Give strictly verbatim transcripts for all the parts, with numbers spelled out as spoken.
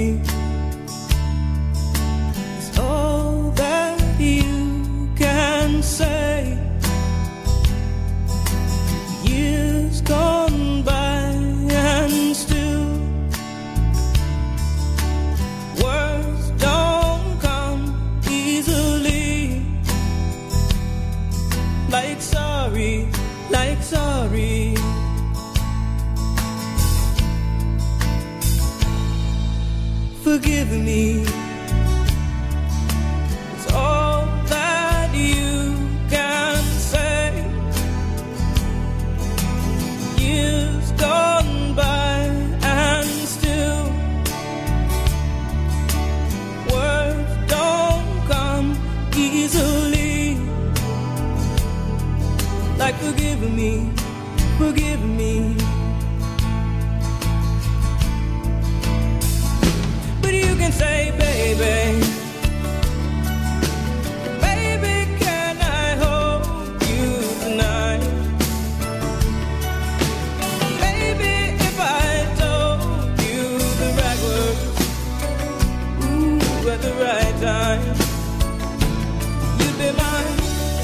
sorry is all that you can say. Years gone by and still words don't come easily. Like sorry, like sorry. Forgive me. It's all that you can say. Years gone by and still words don't come easily. Like forgive me, forgive me. You can say, baby, baby, can I hold you tonight? Baby, if I told you the right words, ooh, at the right time, you'd be mine.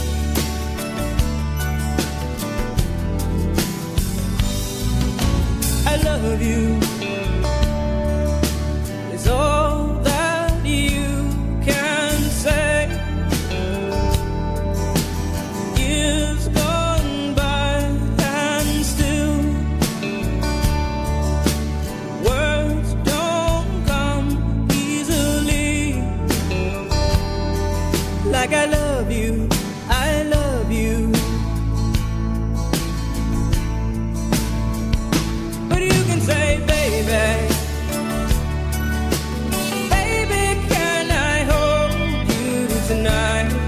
I love you. All that you can say. Years gone by and still words don't come easily. Like I love you, I love you. But you can say, baby, tonight.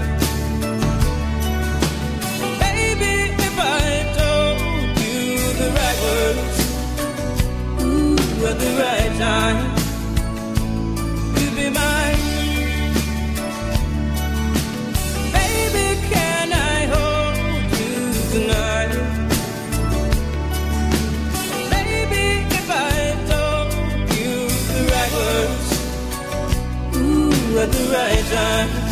Baby, if I told you the right words, ooh, at the right time, you'd be mine. Baby, can I hold you tonight? Baby, if I told you the right words, ooh, at the right time,